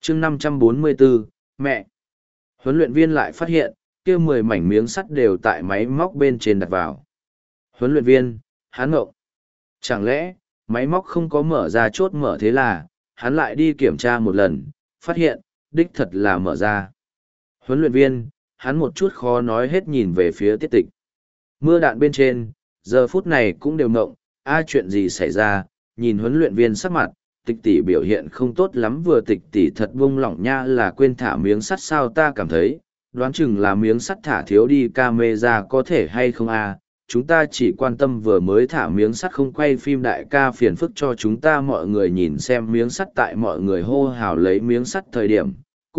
chương 544, mẹ. Huấn luyện viên lại phát hiện, kia 10 mảnh miếng sắt đều tại máy móc bên trên đặt vào. Huấn luyện viên, hắn ngộng. Chẳng lẽ, máy móc không có mở ra chốt mở thế là, hắn lại đi kiểm tra một lần, phát hiện, đích thật là mở ra. Huấn luyện viên, hắn một chút khó nói hết nhìn về phía Tiết Tịch. Mưa đạn bên trên, giờ phút này cũng đều ngộng, chuyện gì xảy ra, nhìn huấn luyện viên sắc mặt, Tịch tỷ biểu hiện không tốt lắm, vừa Tịch tỷ thật buông lỏng nha, là quên thả miếng sắt sao, ta cảm thấy, đoán chừng là miếng sắt thả thiếu đi, camera có thể hay không chúng ta chỉ quan tâm vừa mới thả miếng sắt không quay phim, đại ca phiền phức cho chúng ta. Mọi người nhìn xem miếng sắt, tại mọi người hô hào lấy miếng sắt thời điểm,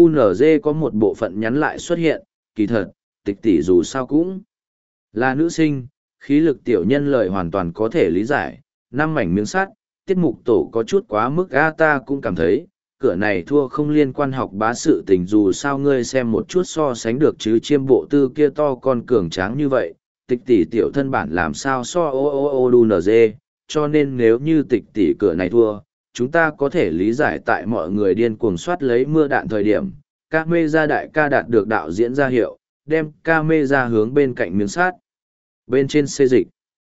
QNZ có một bộ phận nhắn lại xuất hiện, kỳ thật, Tịch tỷ dù sao cũng là nữ sinh, khí lực tiểu nhân lời hoàn toàn có thể lý giải. 5 mảnh miếng sắt, tiết mục tổ có chút quá mức ta cũng cảm thấy, cửa này thua không liên quan học bá sự tình, dù sao ngươi xem một chút so sánh được chứ, chiêm bộ tư kia to con cường tráng như vậy, Tịch tỷ tiểu thân bản làm sao so đu nz, cho nên nếu như Tịch tỷ cửa này thua, chúng ta có thể lý giải tại mọi người điên cuồng soát lấy mưa đạn thời điểm, camera đại ca đạt được đạo diễn ra hiệu, đem camera hướng bên cạnh miếng sắt bên trên xê dịch.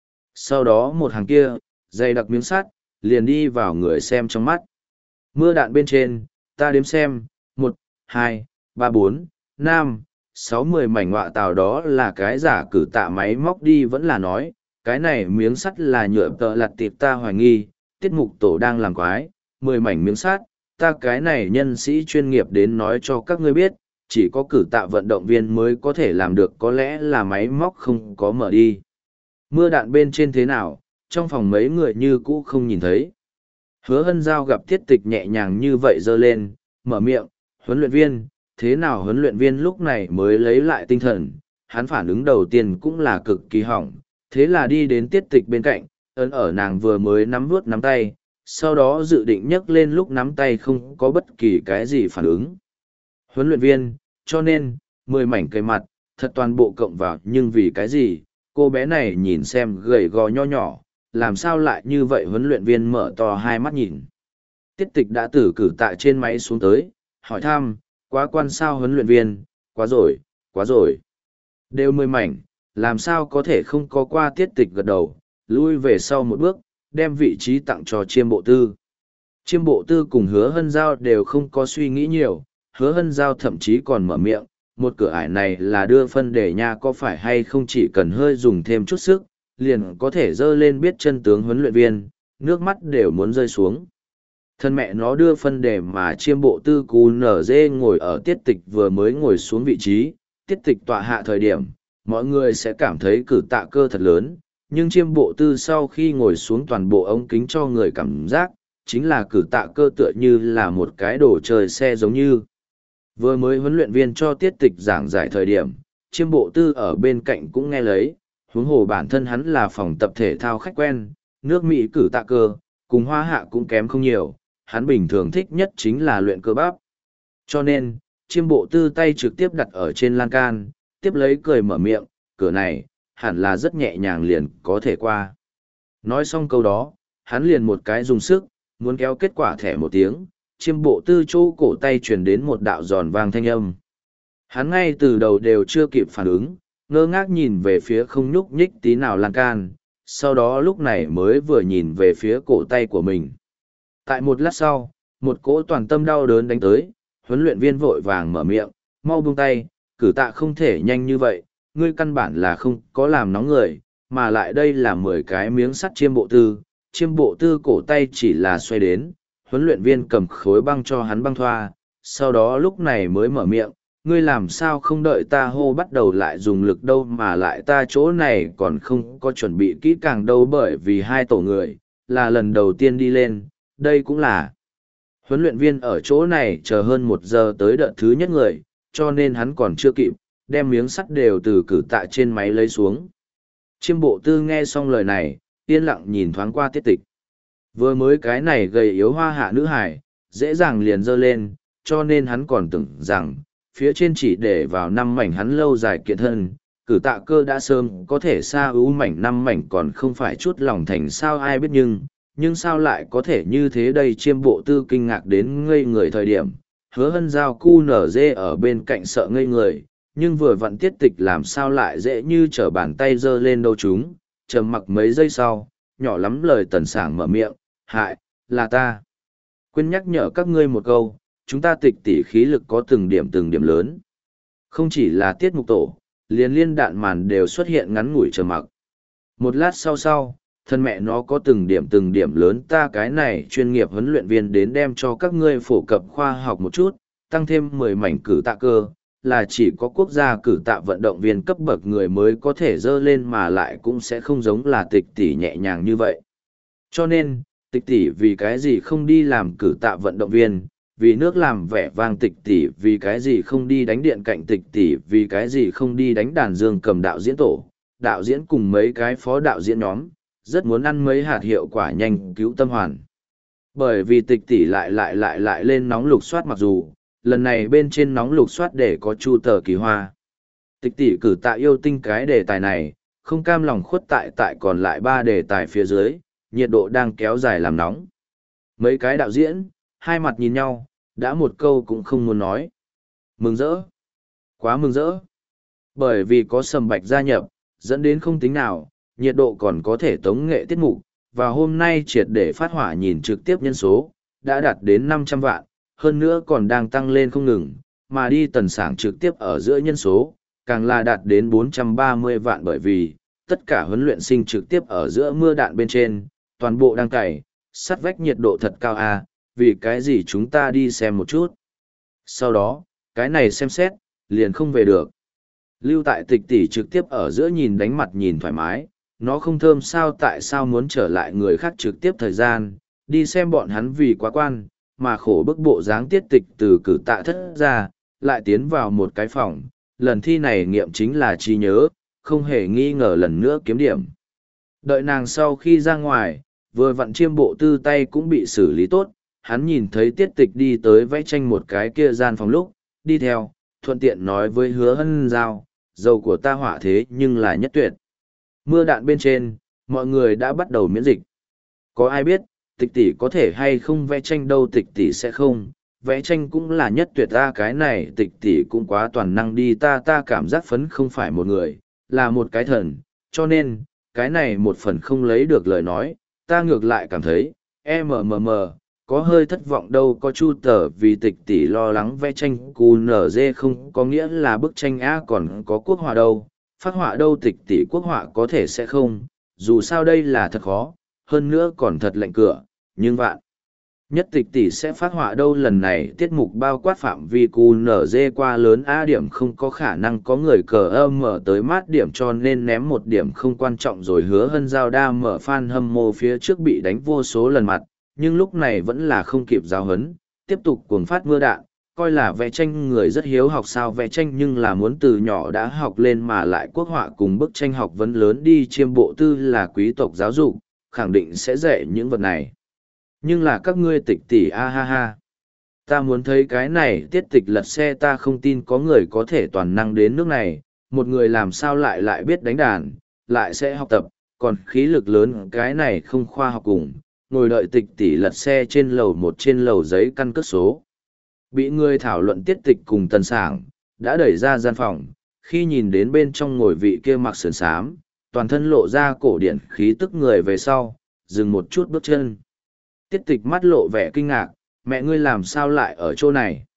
Sau đó một hàng kia, dày đặc miếng sắt, liền đi vào người xem trong mắt. Mưa đạn bên trên, ta đếm xem, 1, 2, 3, 4, 5, 6, 10 mảnh ngọa tàu, đó là cái giả cử tạ máy móc đi, vẫn là nói, cái này miếng sắt là nhựa tợ lặt tiệp, ta hoài nghi, tiết mục tổ đang làm quái, 10 mảnh miếng sắt, ta cái này nhân sĩ chuyên nghiệp đến nói cho các ngươi biết, chỉ có cử tạ vận động viên mới có thể làm được, có lẽ là máy móc không có mở đi. Mưa đạn bên trên thế nào, trong phòng mấy người như cũ không nhìn thấy. Hứa Hân Giao gặp Tiết Tịch nhẹ nhàng như vậy giơ lên, mở miệng, huấn luyện viên, thế nào? Huấn luyện viên lúc này mới lấy lại tinh thần, hắn phản ứng đầu tiên cũng là cực kỳ hỏng, thế là đi đến Tiết Tịch bên cạnh, ấn ở nàng vừa mới nắm vuốt nắm tay, sau đó dự định nhấc lên, lúc nắm tay không có bất kỳ cái gì phản ứng. Huấn luyện viên, cho nên, 10 mảnh cây mặt, thật toàn bộ cộng vào, nhưng vì cái gì, cô bé này nhìn xem gầy gò nho nhỏ, làm sao lại như vậy? Huấn luyện viên mở to hai mắt nhìn. Tiết Tịch đã từ cử tạ trên máy xuống tới, hỏi thăm, quá quan sao? Huấn luyện viên, quá rồi, quá rồi. Đều 10 mảnh, làm sao có thể không có qua? Tiết Tịch gật đầu, lui về sau một bước, đem vị trí tặng cho chiêm bộ tư. Chiêm bộ tư cùng Hứa Hân Giao đều không có suy nghĩ nhiều, Hứa Hân Giao thậm chí còn mở miệng, một cửa ải này là đưa phân đề nha, có phải hay không chỉ cần hơi dùng thêm chút sức, liền có thể dơ lên, biết chân tướng. Huấn luyện viên, nước mắt đều muốn rơi xuống. Thân mẹ nó đưa phân đề mà chiêm bộ tư cú nở dê ngồi ở Tiết Tịch vừa mới ngồi xuống vị trí, Tiết Tịch tọa hạ thời điểm, mọi người sẽ cảm thấy cử tạ cơ thật lớn, nhưng chiêm bộ tư sau khi ngồi xuống, toàn bộ ống kính cho người cảm giác, chính là cử tạ cơ tựa như là một cái đồ chơi xe giống như. Vừa mới huấn luyện viên cho Tiết Tịch giảng giải thời điểm, chiêm bộ tư ở bên cạnh cũng nghe lấy, huống hồ bản thân hắn là phòng tập thể thao khách quen, nước Mỹ cử tạ cơ, cùng Hoa Hạ cũng kém không nhiều, hắn bình thường thích nhất chính là luyện cơ bắp. Cho nên, chiêm bộ tư tay trực tiếp đặt ở trên lan can, tiếp lấy cười mở miệng, cửa này, hẳn là rất nhẹ nhàng liền có thể qua. Nói xong câu đó, hắn liền một cái dùng sức, muốn kéo, kết quả thẻ một tiếng, chiêm bộ tư chỗ cổ tay truyền đến một đạo giòn vang thanh âm. Hắn ngay từ đầu đều chưa kịp phản ứng, ngơ ngác nhìn về phía không nhúc nhích tí nào lan can, sau đó lúc này mới vừa nhìn về phía cổ tay của mình. Tại một lát sau, một cỗ toàn tâm đau đớn đánh tới, huấn luyện viên vội vàng mở miệng, mau buông tay, cử tạ không thể nhanh như vậy, ngươi căn bản là không có làm nóng người, mà lại đây là 10 cái miếng sắt. Chiêm bộ tư cổ tay chỉ là xoay đến, huấn luyện viên cầm khối băng cho hắn băng thoa, sau đó lúc này mới mở miệng, ngươi làm sao không đợi ta hô bắt đầu lại dùng lực đâu, mà lại ta chỗ này còn không có chuẩn bị kỹ càng đâu, bởi vì 2 tổ người, là lần đầu tiên đi lên, đây cũng là huấn luyện viên ở chỗ này chờ hơn 1 giờ tới đợt thứ nhất người, cho nên hắn còn chưa kịp đem miếng sắt đều từ cử tạ trên máy lấy xuống. Chiêm bộ tư nghe xong lời này, yên lặng nhìn thoáng qua Tiết Tịch. Vừa mới cái này gầy yếu Hoa Hạ nữ hải, dễ dàng liền dơ lên, cho nên hắn còn tưởng rằng, phía trên chỉ để vào 5 mảnh hắn lâu dài kiện thân, cử tạ cơ đã sớm có thể xa ưu mảnh 5 mảnh còn không phải chút lòng thành sao, ai biết, nhưng sao lại có thể như thế đây? Chiêm bộ tư kinh ngạc đến ngây người thời điểm, Hứa Hân Giao cu nở dê ở bên cạnh sợ ngây người, nhưng vừa vặn Tiết Tịch làm sao lại dễ như trở bàn tay giơ lên đâu chúng, trầm mặc mấy giây sau, nhỏ lắm lời Tần Sảng mở miệng, hại, là ta. Quên nhắc nhở các ngươi một câu, chúng ta Tịch tỷ khí lực có từng điểm lớn. Không chỉ là tiết mục tổ, liền liên đạn màn đều xuất hiện ngắn ngủi trầm mặc. Một lát sau, thân mẹ nó có từng điểm lớn, ta cái này chuyên nghiệp huấn luyện viên đến đem cho các ngươi phổ cập khoa học một chút, tăng thêm 10 mảnh cử tạ cơ, là chỉ có quốc gia cử tạ vận động viên cấp bậc người mới có thể dơ lên mà lại cũng sẽ không giống là Tịch tỷ nhẹ nhàng như vậy. Cho nên, Tịch tỷ vì cái gì không đi làm cử tạ vận động viên, vì nước làm vẻ vang Tịch tỷ vì cái gì không đi đánh điện cạnh Tịch tỷ vì cái gì không đi đánh đàn dương cầm đạo diễn tổ, đạo diễn cùng mấy cái phó đạo diễn nhóm, rất muốn ăn mấy hạt hiệu quả nhanh cứu tâm hoàn. Bởi vì Tịch tỷ lại lên nóng lục soát, mặc dù lần này bên trên nóng lục soát để có Chu Tờ Kỳ Hoa. Tịch tỷ cử tạ yêu tinh cái đề tài này, không cam lòng khuất tại còn lại 3 đề tài phía dưới, nhiệt độ đang kéo dài làm nóng. Mấy cái đạo diễn, hai mặt nhìn nhau, đã một câu cũng không muốn nói. Mừng rỡ. Quá mừng rỡ. Bởi vì có Sầm Bạch gia nhập, dẫn đến không tính nào, nhiệt độ còn có thể tống nghệ tiết mục, và hôm nay triệt để phát hỏa nhìn trực tiếp nhân số, đã đạt đến 500 vạn, hơn nữa còn đang tăng lên không ngừng, mà đi Tần Sảng trực tiếp ở giữa nhân số, càng là đạt đến 430 vạn bởi vì, tất cả huấn luyện sinh trực tiếp ở giữa mưa đạn bên trên, toàn bộ đang cày, sắt vách nhiệt độ thật cao à, vì cái gì chúng ta đi xem một chút. Sau đó, cái này xem xét, liền không về được. Lưu tại Tịch tỷ trực tiếp ở giữa nhìn đánh mặt nhìn thoải mái, nó không thơm sao tại sao muốn trở lại người khác trực tiếp thời gian, đi xem bọn hắn vì quá quan, mà khổ bức bộ dáng Tiết Tịch từ cử tạ thất ra, lại tiến vào một cái phòng, lần thi này nghiệm chính là trí nhớ, không hề nghi ngờ lần nữa kiếm điểm. Đợi nàng sau khi ra ngoài, vừa vặn Chiêm Bộ Tư tay cũng bị xử lý tốt, hắn nhìn thấy Tiết Tịch đi tới vẽ tranh một cái kia gian phòng lúc, đi theo, thuận tiện nói với Hứa Hân Giao, dầu của ta họa thế nhưng là nhất tuyệt. Mưa đạn bên trên, mọi người đã bắt đầu miễn dịch. Có ai biết, Tịch tỷ có thể hay không vẽ tranh đâu, Tịch tỷ sẽ không, vẽ tranh cũng là nhất tuyệt ta, cái này Tịch tỷ cũng quá toàn năng đi, ta cảm giác phấn không phải một người, là một cái thần, cho nên, cái này một phần không lấy được lời nói, ta ngược lại cảm thấy, có hơi thất vọng đâu, có Chu Tờ vì Tịch tỷ lo lắng vẽ tranh QNZ không có nghĩa là bức tranh A, còn có quốc họa đâu, phát họa đâu, Tịch tỷ quốc họa có thể sẽ không, dù sao đây là thật khó, hơn nữa còn thật lạnh cửa, nhưng vạn nhất Tịch tỷ sẽ phát họa đâu, lần này tiết mục bao quát phạm vi QNZ qua lớn A điểm không có khả năng có người cờ âm mở tới mát điểm, cho nên ném một điểm không quan trọng rồi. Hứa Hân Giao đa mở fan hâm mộ phía trước bị đánh vô số lần mặt, nhưng lúc này vẫn là không kịp giáo hấn, tiếp tục cuồng phát mưa đạn, coi là vẽ tranh người rất hiếu học sao, vẽ tranh nhưng là muốn từ nhỏ đã học lên, mà lại quốc họa cùng bức tranh học vấn lớn đi, Chiêm Bộ Tư là quý tộc giáo dục, khẳng định sẽ dạy những vật này. Nhưng là các ngươi Tịch tỷ a ha ha. Ta muốn thấy cái này Tiết Tịch lật xe, ta không tin có người có thể toàn năng đến nước này, một người làm sao lại biết đánh đàn, lại sẽ học tập, còn khí lực lớn cái này không khoa học cùng, ngồi đợi Tịch tỷ lật xe trên lầu một trên lầu giấy căn cước số. Bị người thảo luận Tiết Tịch cùng Tần Sảng, đã đẩy ra gian phòng, khi nhìn đến bên trong ngồi vị kia mặc sườn xám, toàn thân lộ ra cổ điển khí tức người về sau, dừng một chút bước chân. Tiết Tịch mắt lộ vẻ kinh ngạc, mẹ ngươi làm sao lại ở chỗ này?